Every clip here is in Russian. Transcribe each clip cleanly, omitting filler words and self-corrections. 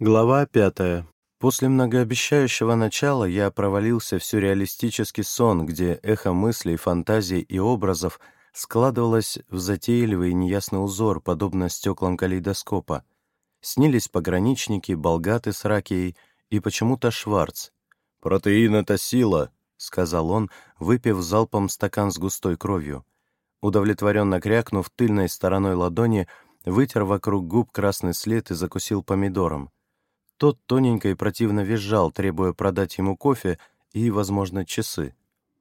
Глава 5. После многообещающего начала я провалился в сюрреалистический сон, где эхо мыслей, фантазий и образов складывалось в затейливый и неясный узор, подобно стеклам калейдоскопа. Снились пограничники, Болгаты с Ракией и почему-то Шварц. «Протеин — это сила», — сказал он, выпив залпом стакан с густой кровью. Удовлетворенно крякнув тыльной стороной ладони, вытер вокруг губ красный след и закусил помидором. Тот тоненько и противно визжал, требуя продать ему кофе и, возможно, часы.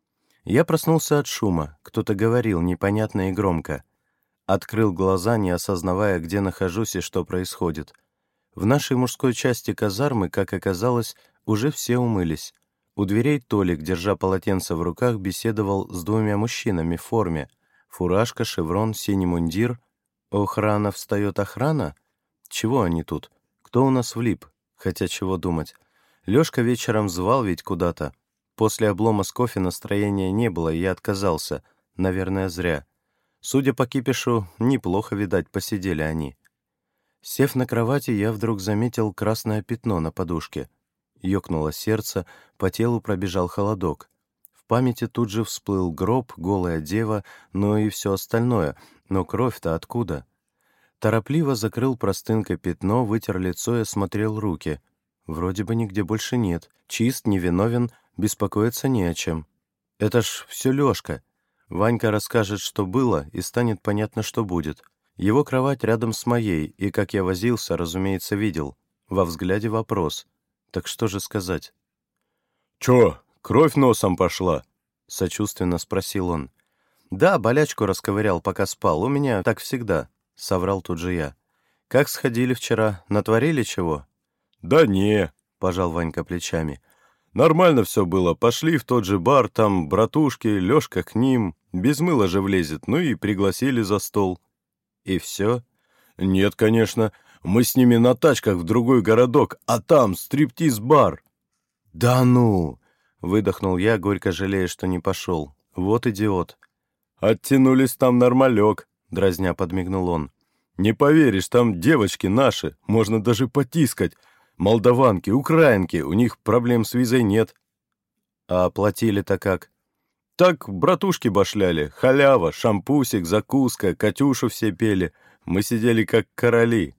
Я проснулся от шума, кто-то говорил непонятно и громко. Открыл глаза, не осознавая, где нахожусь и что происходит. В нашей мужской части казармы, как оказалось, уже все умылись. У дверей Толик, держа полотенце в руках, беседовал с двумя мужчинами в форме. Фуражка, шеврон, синий мундир. Охрана встает охрана? Чего они тут? Кто у нас влип? Хотя чего думать. Лёшка вечером звал ведь куда-то. После облома с кофе настроения не было, и я отказался. Наверное, зря. Судя по кипишу, неплохо, видать, посидели они. Сев на кровати, я вдруг заметил красное пятно на подушке. Ёкнуло сердце, по телу пробежал холодок. В памяти тут же всплыл гроб, голая дева, ну и все остальное. Но кровь-то откуда? Торопливо закрыл простынкой пятно, вытер лицо и осмотрел руки. Вроде бы нигде больше нет. Чист, невиновен, беспокоиться не о чем. Это ж все Лёшка. Ванька расскажет, что было, и станет понятно, что будет. Его кровать рядом с моей, и, как я возился, разумеется, видел. Во взгляде вопрос. Так что же сказать? «Чё, кровь носом пошла?» — сочувственно спросил он. «Да, болячку расковырял, пока спал. У меня так всегда». — соврал тут же я. «Как сходили вчера? Натворили чего?» «Да не», — пожал Ванька плечами. «Нормально все было. Пошли в тот же бар, там братушки, Лёшка к ним. Без мыла же влезет, ну и пригласили за стол». «И все?» «Нет, конечно. Мы с ними на тачках в другой городок, а там стриптиз-бар». «Да ну!» — выдохнул я, горько жалея, что не пошел. «Вот идиот». «Оттянулись там нормалек», — дразня подмигнул он. «Не поверишь, там девочки наши, можно даже потискать. Молдаванки, украинки, у них проблем с визой нет». «А платили-то как?» «Так братушки башляли, халява, шампусик, закуска, Катюшу все пели. Мы сидели как короли».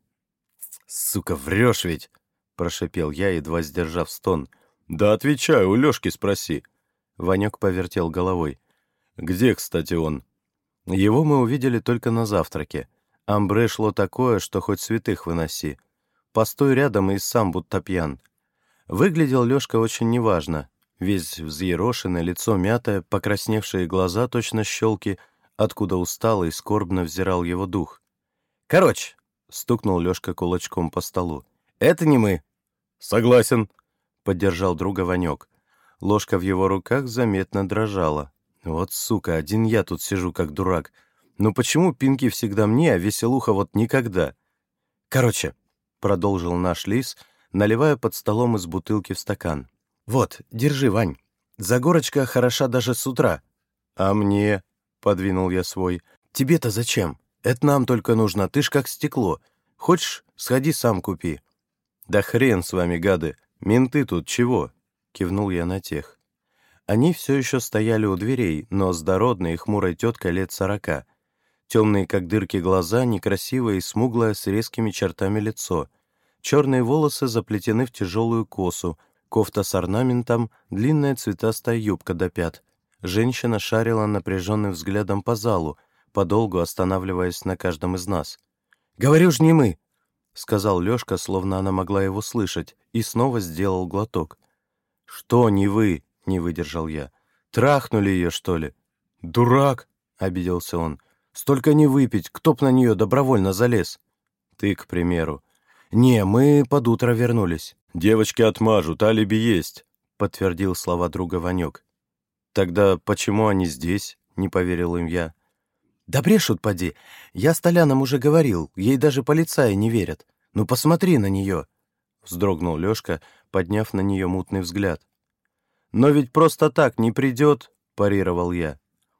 «Сука, врешь ведь!» — прошипел я, едва сдержав стон. «Да отвечаю, у Лёшки спроси». Ванёк повертел головой. «Где, кстати, он?» Его мы увидели только на завтраке. Амбре шло такое, что хоть святых выноси. Постой рядом и сам будто пьян. Выглядел Лёшка очень неважно. Весь взъерошенный, лицо мятое, покрасневшие глаза точно щелки, откуда устало и скорбно взирал его дух. «Короче», — стукнул Лёшка кулачком по столу, — «это не мы». «Согласен», — поддержал друга Ванёк. Ложка в его руках заметно дрожала. «Вот сука, один я тут сижу как дурак. Но почему пинки всегда мне, а веселуха вот никогда?» «Короче», — продолжил наш лис, наливая под столом из бутылки в стакан. «Вот, держи, Вань. Загорочка хороша даже с утра». «А мне?» — подвинул я свой. «Тебе-то зачем? Это нам только нужно, ты ж как стекло. Хочешь, сходи сам купи». «Да хрен с вами, гады. Менты тут чего?» — кивнул я на тех. Они все еще стояли у дверей, но с дородной и хмурой теткой лет 40. Темные, как дырки, глаза, некрасивое и смуглое с резкими чертами лицо. Черные волосы заплетены в тяжелую косу, кофта с орнаментом, длинная цветастая юбка до пят. Женщина шарила напряженным взглядом по залу, подолгу останавливаясь на каждом из нас. «Говорю ж, не мы!» — сказал Лёшка, словно она могла его слышать, и снова сделал глоток. «Что не вы?» — не выдержал я. «Трахнули ее, что ли?» «Дурак!» — обиделся он. «Столько не выпить, кто б на нее добровольно залез?» «Ты, к примеру». «Не, мы под утро вернулись». «Девочки отмажут, алиби есть», — подтвердил слова друга Ванёк. «Тогда почему они здесь?» — не поверил им я. «Да брешут, поди. Я с Толяном уже говорил, ей даже полицаи не верят. Ну посмотри на нее!» — вздрогнул Лёшка, подняв на нее мутный взгляд. «Но ведь просто так не придет», — парировал я.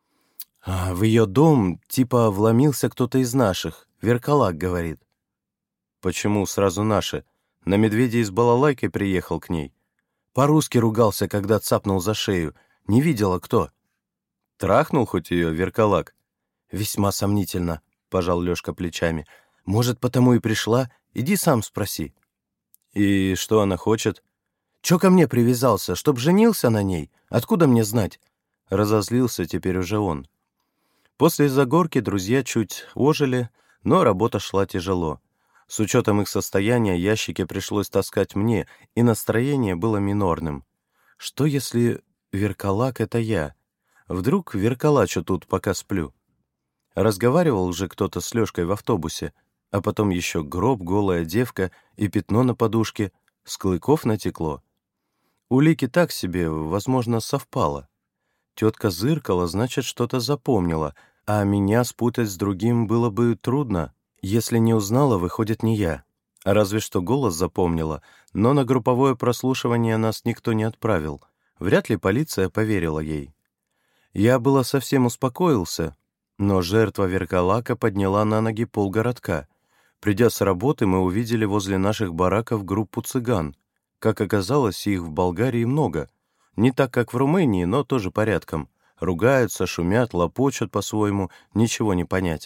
«В ее дом типа вломился кто-то из наших, Веркалак говорит». «Почему сразу наши? На медведя из балалайкой приехал к ней. По-русски ругался, когда цапнул за шею. Не видела кто. Трахнул хоть ее, верколак? Весьма сомнительно, пожал Лешка плечами. Может, потому и пришла? Иди сам спроси. И что она хочет? Чё ко мне привязался, чтоб женился на ней? Откуда мне знать? Разозлился теперь уже он. После загорки друзья чуть ожили, но работа шла тяжело. С учетом их состояния ящики пришлось таскать мне, и настроение было минорным. Что если верколак — это я? Вдруг верколачу тут, пока сплю? Разговаривал же кто-то с Лёшкой в автобусе, а потом еще гроб, голая девка и пятно на подушке. С клыков натекло. Улики так себе, возможно, совпало. Тетка зыркала, значит, что-то запомнила, а меня спутать с другим было бы трудно. Если не узнала, выходит, не я. Разве что голос запомнила, но на групповое прослушивание нас никто не отправил. Вряд ли полиция поверила ей. Я было совсем успокоился, но жертва верколака подняла на ноги полгородка. Придя с работы, мы увидели возле наших бараков группу цыган. Как оказалось, их в Болгарии много. Не так, как в Румынии, но тоже порядком. Ругаются, шумят, лопочут по-своему, ничего не понять.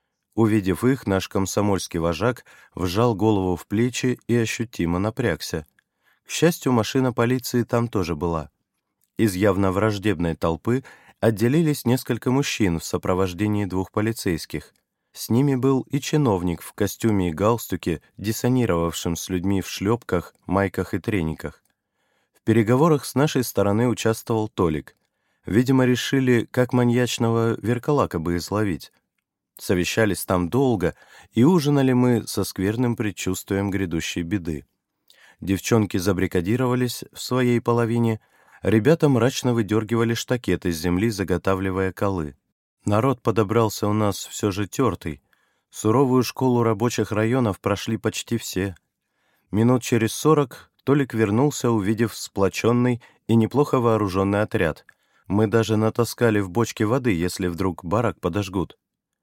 Увидев их, наш комсомольский вожак вжал голову в плечи и ощутимо напрягся. К счастью, машина полиции там тоже была. Из явно враждебной толпы отделились несколько мужчин в сопровождении 2 полицейских. С ними был и чиновник в костюме и галстуке, диссонировавшим с людьми в шлепках, майках и трениках. В переговорах с нашей стороны участвовал Толик. Видимо, решили, как маньячного верколака бы изловить. Совещались там долго, и ужинали мы со скверным предчувствием грядущей беды. Девчонки забрикадировались в своей половине, ребята мрачно выдергивали штакет из земли, заготавливая колы. Народ подобрался у нас все же тертый. Суровую школу рабочих районов прошли почти все. Минут через 40 Толик вернулся, увидев сплоченный и неплохо вооруженный отряд. Мы даже натаскали в бочке воды, если вдруг барак подожгут.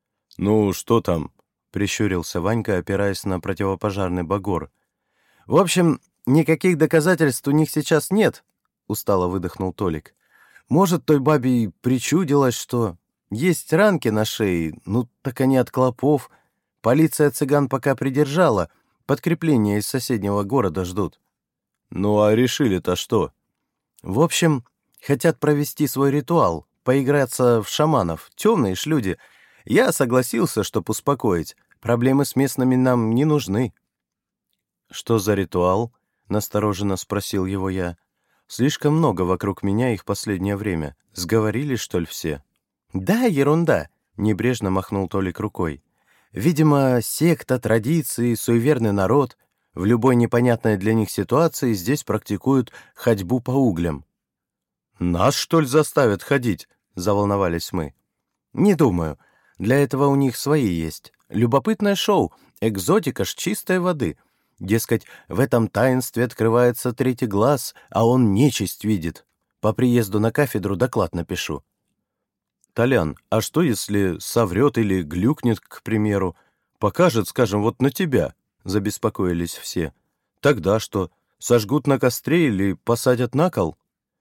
«Ну, что там?» — прищурился Ванька, опираясь на противопожарный багор. «В общем, никаких доказательств у них сейчас нет», — устало выдохнул Толик. «Может, той бабе и причудилось, что... Есть ранки на шее, ну так они от клопов. Полиция цыган пока придержала, подкрепление из соседнего города ждут». «Ну а решили-то что?» «В общем, хотят провести свой ритуал, поиграться в шаманов, темные ж люди. Я согласился, чтоб успокоить. Проблемы с местными нам не нужны». «Что за ритуал?» — настороженно спросил его я. «Слишком много вокруг меня их последнее время. Сговорились, что ли, все?» «Да, ерунда», — небрежно махнул Толик рукой. «Видимо, секта, традиции, суеверный народ. В любой непонятной для них ситуации здесь практикуют ходьбу по углям». «Нас, что ли, заставят ходить?» — заволновались мы. «Не думаю. Для этого у них свои есть. Любопытное шоу, экзотика ж чистой воды. Дескать, в этом таинстве открывается третий глаз, а он нечисть видит. По приезду на кафедру доклад напишу». «Толян, а что, если соврет или глюкнет, к примеру? Покажет, скажем, вот на тебя?» — забеспокоились все. «Тогда что, сожгут на костре или посадят на кол?»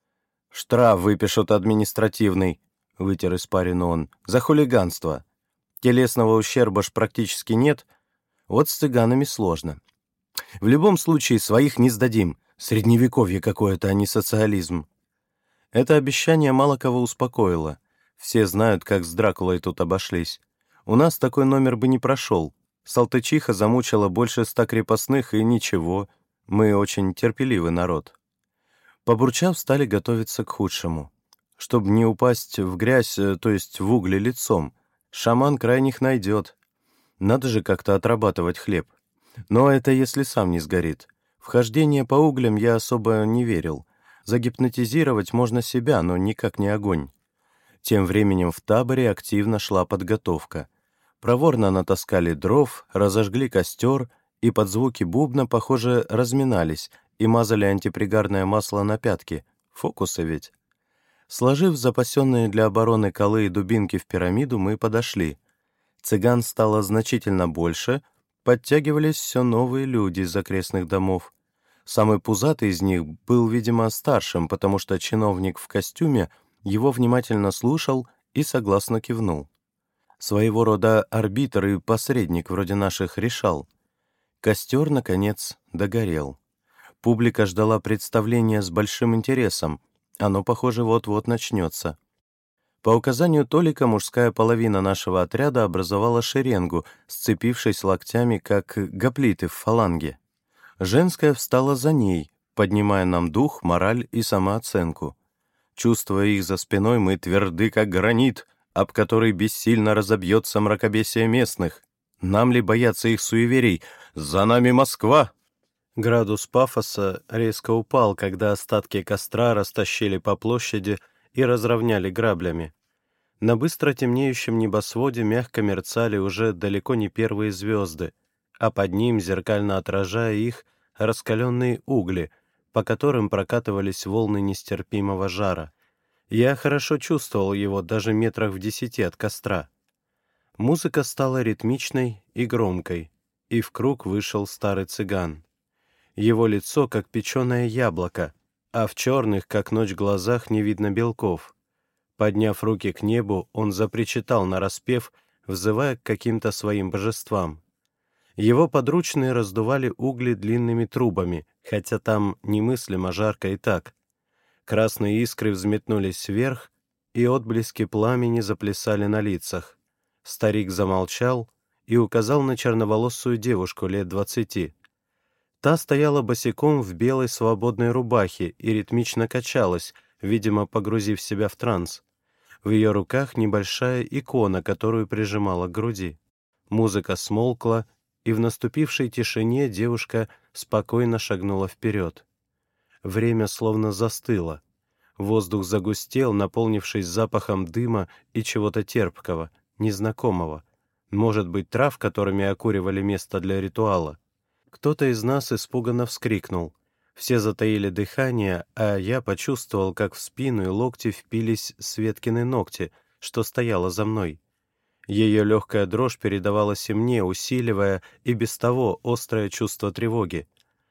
«Штраф выпишут административный», — вытер испарину он, — «за хулиганство. Телесного ущерба ж практически нет. Вот с цыганами сложно. В любом случае своих не сдадим. Средневековье какое-то, а не социализм». Это обещание мало кого успокоило. Все знают, как с Дракулой тут обошлись. У нас такой номер бы не прошел. Салтычиха замучила больше 100 крепостных, и ничего. Мы очень терпеливый народ. Побурчав, стали готовиться к худшему. Чтобы не упасть в грязь, то есть в угли лицом, шаман крайних найдет. Надо же как-то отрабатывать хлеб. Но это если сам не сгорит. В хождение по углям я особо не верил. Загипнотизировать можно себя, но никак не огонь. Тем временем в таборе активно шла подготовка. Проворно натаскали дров, разожгли костер и под звуки бубна, похоже, разминались и мазали антипригарное масло на пятки. Фокусы ведь. Сложив запасенные для обороны колы и дубинки в пирамиду, мы подошли. Цыган стало значительно больше, подтягивались все новые люди из окрестных домов. Самый пузатый из них был, видимо, старшим, потому что чиновник в костюме его внимательно слушал и согласно кивнул. Своего рода арбитр и посредник вроде наших решал. Костер, наконец, догорел. Публика ждала представления с большим интересом. Оно, похоже, вот-вот начнется. По указанию Толика мужская половина нашего отряда образовала шеренгу, сцепившись локтями, как гоплиты в фаланге. Женская встала за ней, поднимая нам дух, мораль и самооценку. Чувствуя их за спиной, мы тверды, как гранит, об который бессильно разобьется мракобесие местных. Нам ли бояться их суеверий? За нами Москва! Градус пафоса резко упал, когда остатки костра растащили по площади и разровняли граблями. На быстро темнеющем небосводе мягко мерцали уже далеко не первые звезды, а под ним, зеркально отражая их, раскаленные угли, по которым прокатывались волны нестерпимого жара. Я хорошо чувствовал его даже метрах в 10 от костра. Музыка стала ритмичной и громкой, и в круг вышел старый цыган. Его лицо, как печеное яблоко, а в черных, как ночь, глазах не видно белков. Подняв руки к небу, он запричитал нараспев, взывая к каким-то своим божествам. Его подручные раздували угли длинными трубами, хотя там немыслимо жарко и так. Красные искры взметнулись вверх, и отблески пламени заплясали на лицах. Старик замолчал и указал на черноволосую девушку лет 20. Та стояла босиком в белой свободной рубахе и ритмично качалась, видимо, погрузив себя в транс. В ее руках небольшая икона, которую прижимала к груди. Музыка смолкла, и в наступившей тишине девушка спокойно шагнула вперед. Время словно застыло. Воздух загустел, наполнившись запахом дыма и чего-то терпкого, незнакомого. Может быть, трав, которыми окуривали место для ритуала. Кто-то из нас испуганно вскрикнул. Все затаили дыхание, а я почувствовал, как в спину и локти впились Светкины ногти, что стояло за мной. Ее легкая дрожь передавалась и мне, усиливая и без того острое чувство тревоги.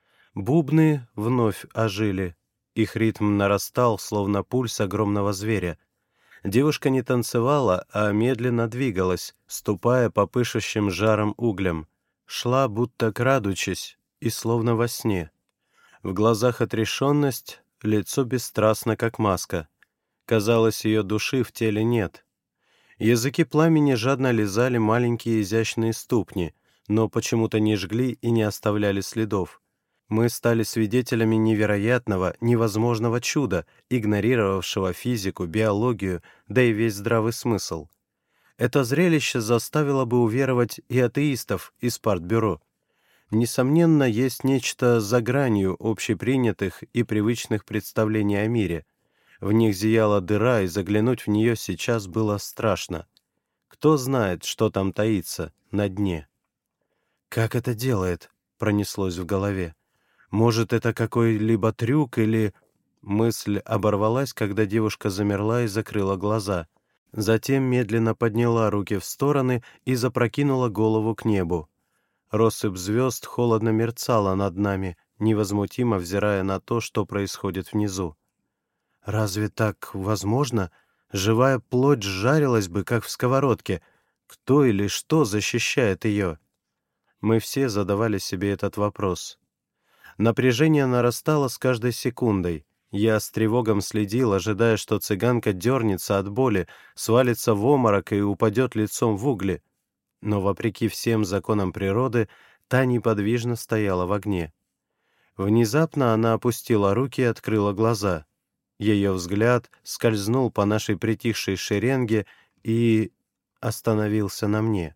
Бубны вновь ожили. Их ритм нарастал, словно пульс огромного зверя. Девушка не танцевала, а медленно двигалась, ступая по пышущим жаром углям. Шла, будто крадучись, и словно во сне. В глазах отрешенность, лицо бесстрастно, как маска. Казалось, ее души в теле нет. Языки пламени жадно лизали маленькие изящные ступни, но почему-то не жгли и не оставляли следов. Мы стали свидетелями невероятного, невозможного чуда, игнорировавшего физику, биологию, да и весь здравый смысл. Это зрелище заставило бы уверовать и атеистов из партбюро. Несомненно, есть нечто за гранью общепринятых и привычных представлений о мире. В них зияла дыра, и заглянуть в нее сейчас было страшно. Кто знает, что там таится на дне? «Как это делает?» — пронеслось в голове. «Может, это какой-либо трюк или...» Мысль оборвалась, когда девушка замерла и закрыла глаза. Затем медленно подняла руки в стороны и запрокинула голову к небу. Россыпь звезд холодно мерцала над нами, невозмутимо взирая на то, что происходит внизу. «Разве так возможно? Живая плоть сжарилась бы, как в сковородке. Кто или что защищает ее?» Мы все задавали себе этот вопрос. Напряжение нарастало с каждой секундой. Я с тревогом следил, ожидая, что цыганка дернется от боли, свалится в обморок и упадет лицом в угли. Но, вопреки всем законам природы, та неподвижно стояла в огне. Внезапно она опустила руки и открыла глаза. Ее взгляд скользнул по нашей притихшей шеренге и остановился на мне.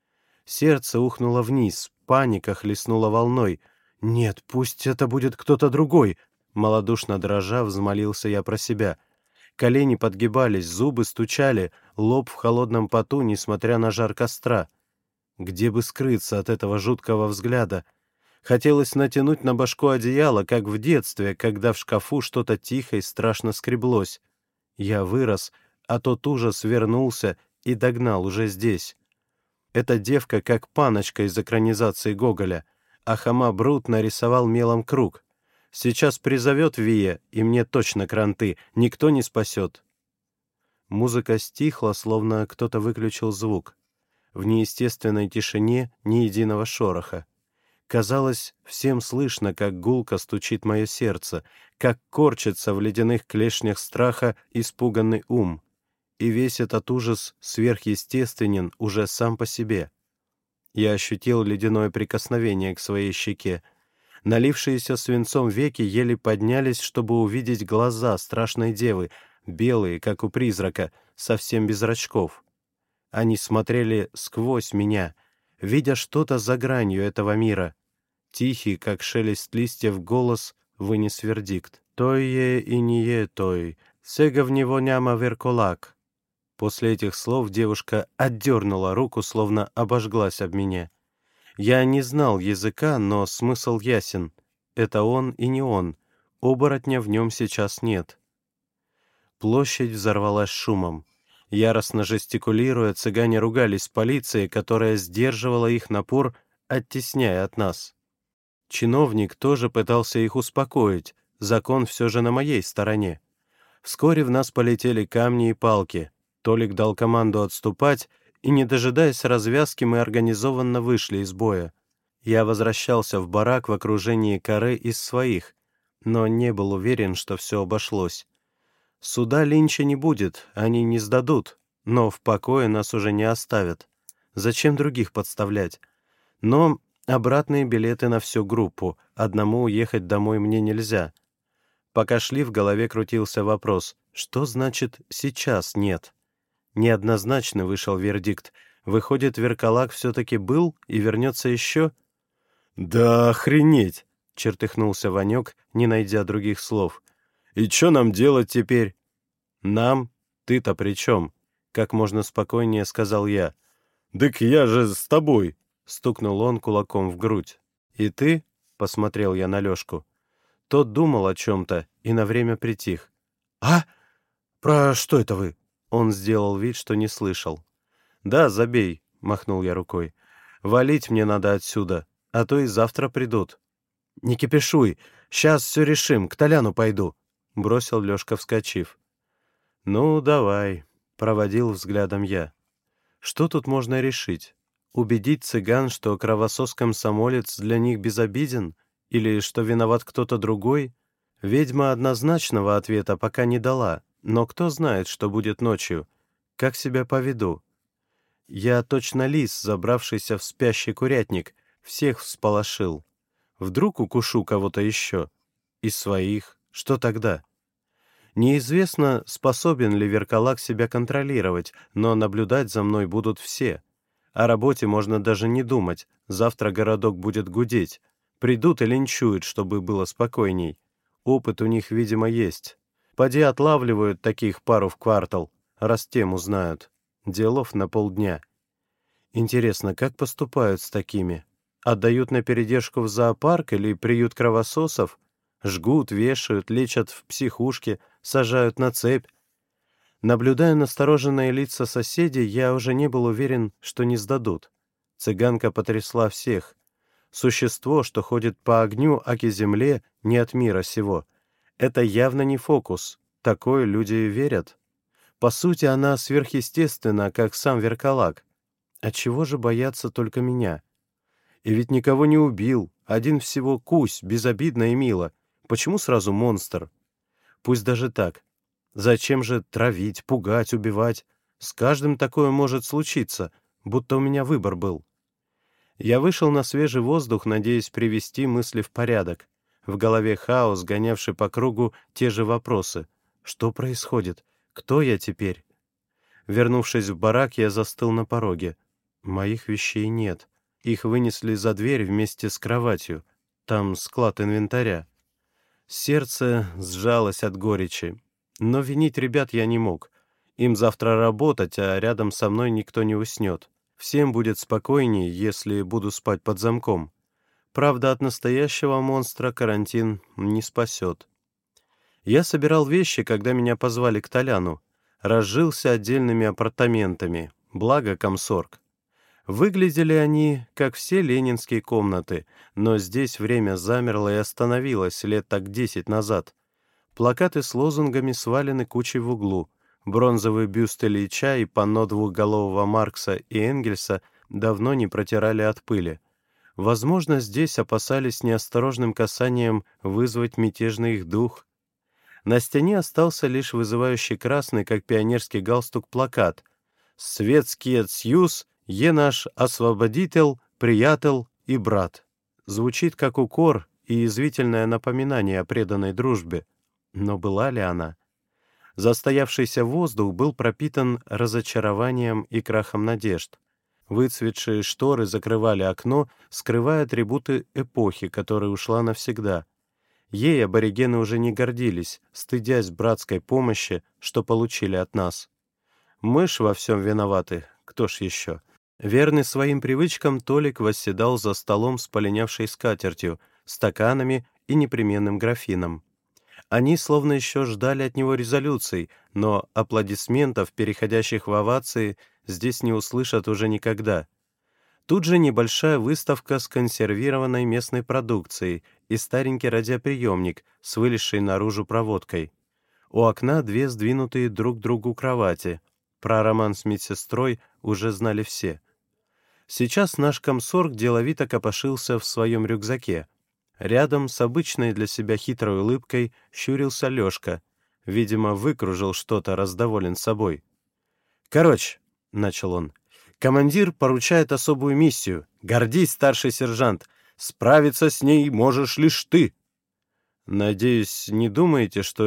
Сердце ухнуло вниз, паника хлестнула волной. «Нет, пусть это будет кто-то другой!» Малодушно дрожа, взмолился я про себя. Колени подгибались, зубы стучали, лоб в холодном поту, несмотря на жар костра. Где бы скрыться от этого жуткого взгляда? Хотелось натянуть на башку одеяло, как в детстве, когда в шкафу что-то тихо и страшно скреблось. Я вырос, а тот ужас вернулся и догнал уже здесь. Эта девка как паночка из экранизации Гоголя, а Хома Брут нарисовал мелом круг. Сейчас призовет Вия, и мне точно кранты, никто не спасет. Музыка стихла, словно кто-то выключил звук. В неестественной тишине ни единого шороха. Казалось, всем слышно, как гулко стучит мое сердце, как корчится в ледяных клешнях страха испуганный ум. И весь этот ужас сверхъестественен уже сам по себе. Я ощутил ледяное прикосновение к своей щеке. Налившиеся свинцом веки еле поднялись, чтобы увидеть глаза страшной девы, белые, как у призрака, совсем без зрачков. Они смотрели сквозь меня, видя что-то за гранью этого мира. Тихий, как шелест листьев, голос вынес вердикт. «Той е и не е той, сега в него няма верколак». После этих слов девушка отдернула руку, словно обожглась об меня. Я не знал языка, но смысл ясен. Это он и не он. Оборотня в нем сейчас нет. Площадь взорвалась шумом. Яростно жестикулируя, цыгане ругались полиции, которая сдерживала их напор, оттесняя от нас. Чиновник тоже пытался их успокоить. Закон все же на моей стороне. Вскоре в нас полетели камни и палки. Толик дал команду отступать, и, не дожидаясь развязки, мы организованно вышли из боя. Я возвращался в барак в окружении каре из своих, но не был уверен, что все обошлось. Суда Линча не будет, они не сдадут, но в покое нас уже не оставят. Зачем других подставлять? Но обратные билеты на всю группу, одному уехать домой мне нельзя. Пока шли, в голове крутился вопрос, что значит «сейчас нет»? Неоднозначно вышел вердикт. Выходит, Верколак все-таки был и вернется еще? «Да охренеть!» — чертыхнулся Ванек, не найдя других слов. «И что нам делать теперь?» «Нам? Ты-то при чем?» — как можно спокойнее сказал я. «Дык я же с тобой!» — стукнул он кулаком в грудь. «И ты?» — посмотрел я на Лешку. Тот думал о чем-то и на время притих. «А? Про что это вы?» Он сделал вид, что не слышал. «Да, забей», — махнул я рукой. «Валить мне надо отсюда, а то и завтра придут». «Не кипишуй, сейчас все решим, к Толяну пойду», — бросил Лешка, вскочив. «Ну, давай», — проводил взглядом я. «Что тут можно решить? Убедить цыган, что кровосос-комсомолец для них безобиден? Или что виноват кто-то другой? Ведьма однозначного ответа пока не дала. Но кто знает, что будет ночью? Как себя поведу? Я точно лис, забравшийся в спящий курятник, всех всполошил. Вдруг укушу кого-то еще? Из своих? Что тогда? Неизвестно, способен ли Верколак себя контролировать, но наблюдать за мной будут все. О работе можно даже не думать, завтра городок будет гудеть. Придут и линчуют, чтобы было спокойней. Опыт у них, видимо, есть. Поди отлавливают таких пару в квартал, раз тему знают. Делов на полдня. Интересно, как поступают с такими? Отдают на передержку в зоопарк или приют кровососов? Жгут, вешают, лечат в психушке, сажают на цепь. Наблюдая настороженные лица соседей, я уже не был уверен, что не сдадут. Цыганка потрясла всех. Существо, что ходит по огню, аки земле, не от мира сего. Это явно не фокус. Такое люди верят. По сути, она сверхъестественна, как сам Верколак. Отчего же бояться только меня? И ведь никого не убил. Один всего кусь, безобидно и мило. Почему сразу монстр? Пусть даже так. Зачем же травить, пугать, убивать? С каждым такое может случиться, будто у меня выбор был. Я вышел на свежий воздух, надеясь привести мысли в порядок. В голове хаос, гонявший по кругу те же вопросы. Что происходит? Кто я теперь? Вернувшись в барак, я застыл на пороге. Моих вещей нет. Их вынесли за дверь вместе с кроватью. Там склад инвентаря. Сердце сжалось от горечи. Но винить ребят я не мог. Им завтра работать, а рядом со мной никто не уснет. Всем будет спокойнее, если буду спать под замком. Правда, от настоящего монстра карантин не спасет. Я собирал вещи, когда меня позвали к Толяну. Разжился отдельными апартаментами. Благо комсорг. Выглядели они, как все ленинские комнаты, но здесь время замерло и остановилось лет так 10 назад. Плакаты с лозунгами свалены кучей в углу. Бронзовые бюсты Ильича и панно двухголового Маркса и Энгельса давно не протирали от пыли. Возможно, здесь опасались неосторожным касанием вызвать мятежный их дух. На стене остался лишь вызывающий красный, как пионерский галстук, плакат «Светский Союз, е наш освободитель, приятель и брат». Звучит как укор и язвительное напоминание о преданной дружбе. Но была ли она? Застоявшийся воздух был пропитан разочарованием и крахом надежд. Выцветшие шторы закрывали окно, скрывая атрибуты эпохи, которая ушла навсегда. Ей аборигены уже не гордились, стыдясь братской помощи, что получили от нас. Мы ж во всем виноваты, кто ж еще? Верный своим привычкам, Толик восседал за столом с полинявшей скатертью, стаканами и непременным графином. Они словно еще ждали от него резолюций, но аплодисментов, переходящих в овации, здесь не услышат уже никогда. Тут же небольшая выставка с консервированной местной продукцией и старенький радиоприемник с вылезшей наружу проводкой. У окна две сдвинутые друг к другу кровати. Про роман с медсестрой уже знали все. Сейчас наш комсорг деловито копошился в своем рюкзаке. Рядом с обычной для себя хитрой улыбкой щурился Лёшка. Видимо, выкружил что-то, раздоволен собой. «Короче», — начал он, — «командир поручает особую миссию. Гордись, старший сержант. Справиться с ней можешь лишь ты». «Надеюсь, не думаете, что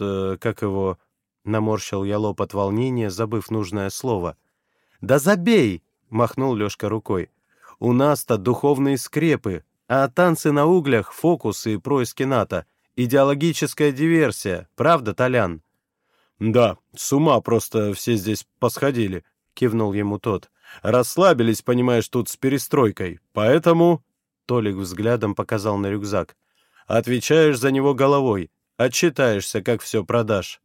как его...» Наморщил я лоб от волнения, забыв нужное слово. «Да забей!» — махнул Лёшка рукой. «У нас-то духовные скрепы, а танцы на углях, фокусы и происки НАТО. Идеологическая диверсия. Правда, Толян?» «Да, с ума просто все здесь посходили», — кивнул ему тот. «Расслабились, понимаешь, тут с перестройкой. Поэтому...» Толик взглядом показал на рюкзак. «Отвечаешь за него головой. Отчитаешься, как все продашь».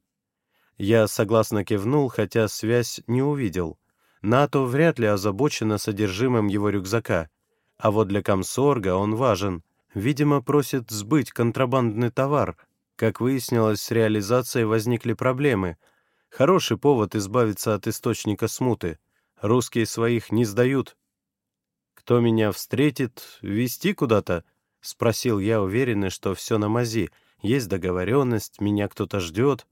Я согласно кивнул, хотя связь не увидел. НАТО вряд ли озабочено содержимым его рюкзака. А вот для комсорга он важен. Видимо, просит сбыть контрабандный товар. Как выяснилось, с реализацией возникли проблемы. Хороший повод избавиться от источника смуты. Русские своих не сдают. «Кто меня встретит? Везти куда-то?» — спросил я, уверенный, что все на мази. Есть договоренность, меня кто-то ждет.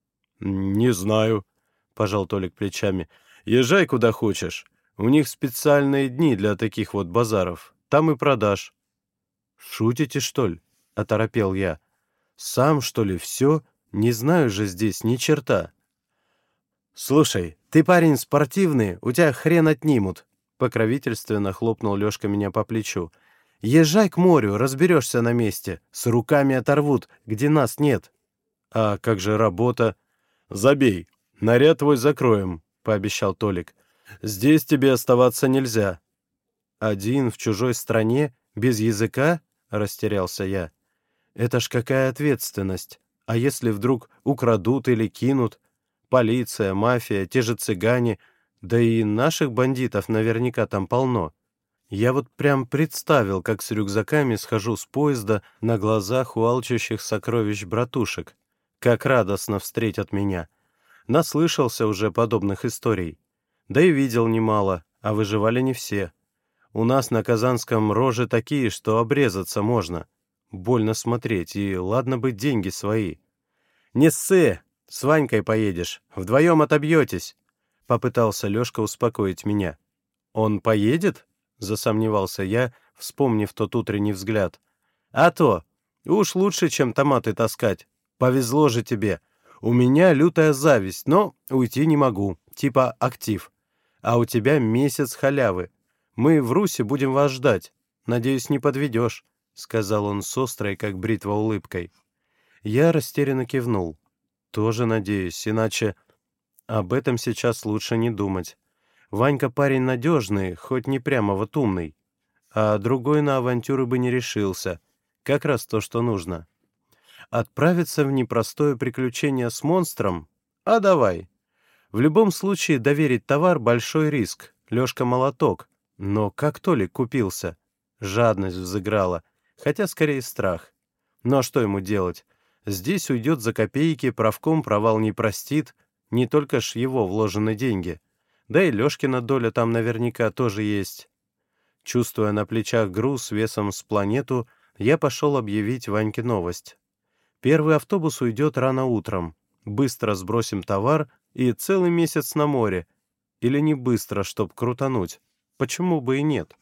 «Не знаю», — пожал Толик плечами. «Езжай куда хочешь. У них специальные дни для таких вот базаров. Там и продашь». «Шутите, что ли?» — оторопел я. «Сам, что ли, все? Не знаю же здесь ни черта». «Слушай, ты парень спортивный, у тебя хрен отнимут», — покровительственно хлопнул Лёшка меня по плечу. «Езжай к морю, разберешься на месте. С руками оторвут, где нас нет». «А как же работа?» «Забей, наряд твой закроем», — пообещал Толик. «Здесь тебе оставаться нельзя». «Один в чужой стране, без языка?» — растерялся я. «Это ж какая ответственность! А если вдруг украдут или кинут? Полиция, мафия, те же цыгане, да и наших бандитов наверняка там полно». Я вот прям представил, как с рюкзаками схожу с поезда на глазах у алчущих сокровищ братушек. Как радостно встретят меня. Наслышался уже подобных историй. Да и видел немало, а выживали не все. У нас на Казанском рожи такие, что обрезаться можно. Больно смотреть, и ладно бы деньги свои. «Не ссы! С Ванькой поедешь, вдвоем отобьетесь!» Попытался Лёшка успокоить меня. «Он поедет?» — засомневался я, вспомнив тот утренний взгляд. «А то! Уж лучше, чем томаты таскать. Повезло же тебе. У меня лютая зависть, но уйти не могу, типа актив. А у тебя месяц халявы. Мы в Руси будем вас ждать. Надеюсь, не подведешь», — сказал он с острой, как бритва, улыбкой. Я растерянно кивнул. «Тоже надеюсь, иначе...» Об этом сейчас лучше не думать. Ванька парень надежный, хоть не прямо вот умный. А другой на авантюры бы не решился. Как раз то, что нужно. Отправиться в непростое приключение с монстром? А давай. В любом случае доверить товар — большой риск. Лёшка молоток. Но как Толик купился? Жадность взыграла, хотя скорее страх. Ну а что ему делать? Здесь уйдет за копейки, правком провал не простит, не только ж его вложены деньги. Да и Лешкина доля там наверняка тоже есть. Чувствуя на плечах груз весом с планету, я пошел объявить Ваньке новость. Первый автобус уйдет рано утром. Быстро сбросим товар и целый месяц на море. Или не быстро, чтоб крутануть. Почему бы и нет?